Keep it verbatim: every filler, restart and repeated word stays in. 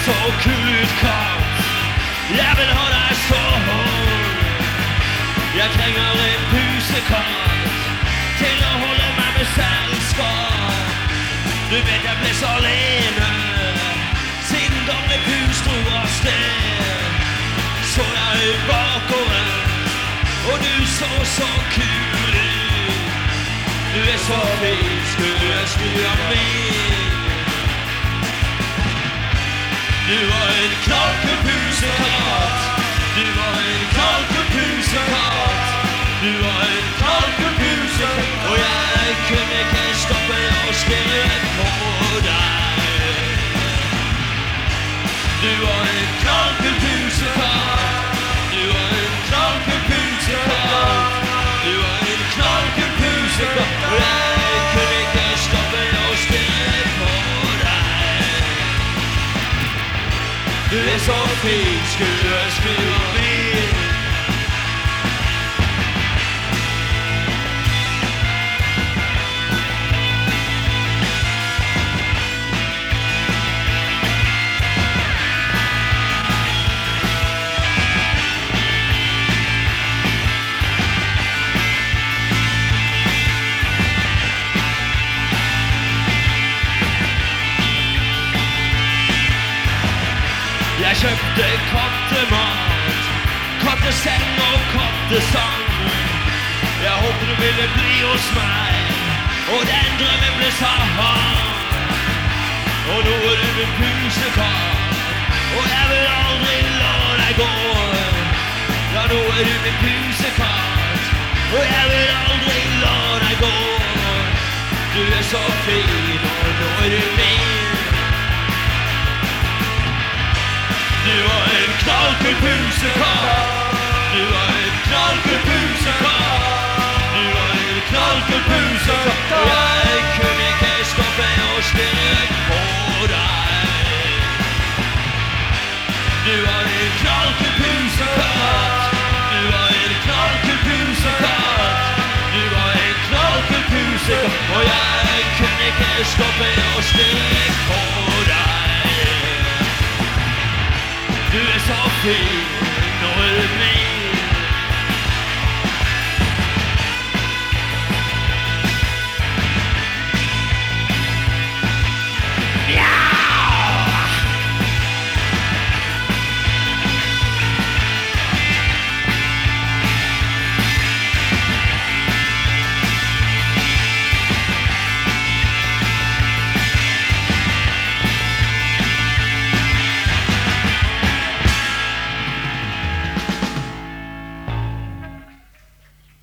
så kul ut, katt. Jeg vil ha deg sånn. Jeg trenger en pusekatt til å holde meg med selskap. Du vet jeg ble så alene siden gamle pus dro av sted. Så jeg ut bakover, og du så så kul ut. Du er så fin, skulle skru av meg. Du var en knallkul pusekatt. Du var en knallkul pusekatt. Du var en knallkul pusekatt. Og jeg kunne ikke stoppe å stirre på deg. Du var en knallkul pusekatt. Du var en knallkul pusekatt. Du var en knallkul pusekatt. Og jeg kunne ikke stoppe å stirre på deg. Du er så fin, skulle skru av meg. Jeg kjøpte kattemat, katteseng og kattesang. Jeg håpet du ville bli hos meg, og den drømmen ble sann. Og nå er du min pusekatt, og jeg vil aldri la deg gå. Ja, nå er du min pusekatt, og jeg vil aldri la deg gå. Du er så fin, og nå er du min. Du var en knallkul pusekatt. Du var en knallkul pusekatt. Du var en knallkul pusekatt. Og jeg kunne ikke stoppe å stirre på deg. Du var en knallkul pusekatt. Du var en knallkul pusekatt. Du var en knallkul pusekatt. Og jeg kunne ikke stoppe å stirre på deg. Du er så fin.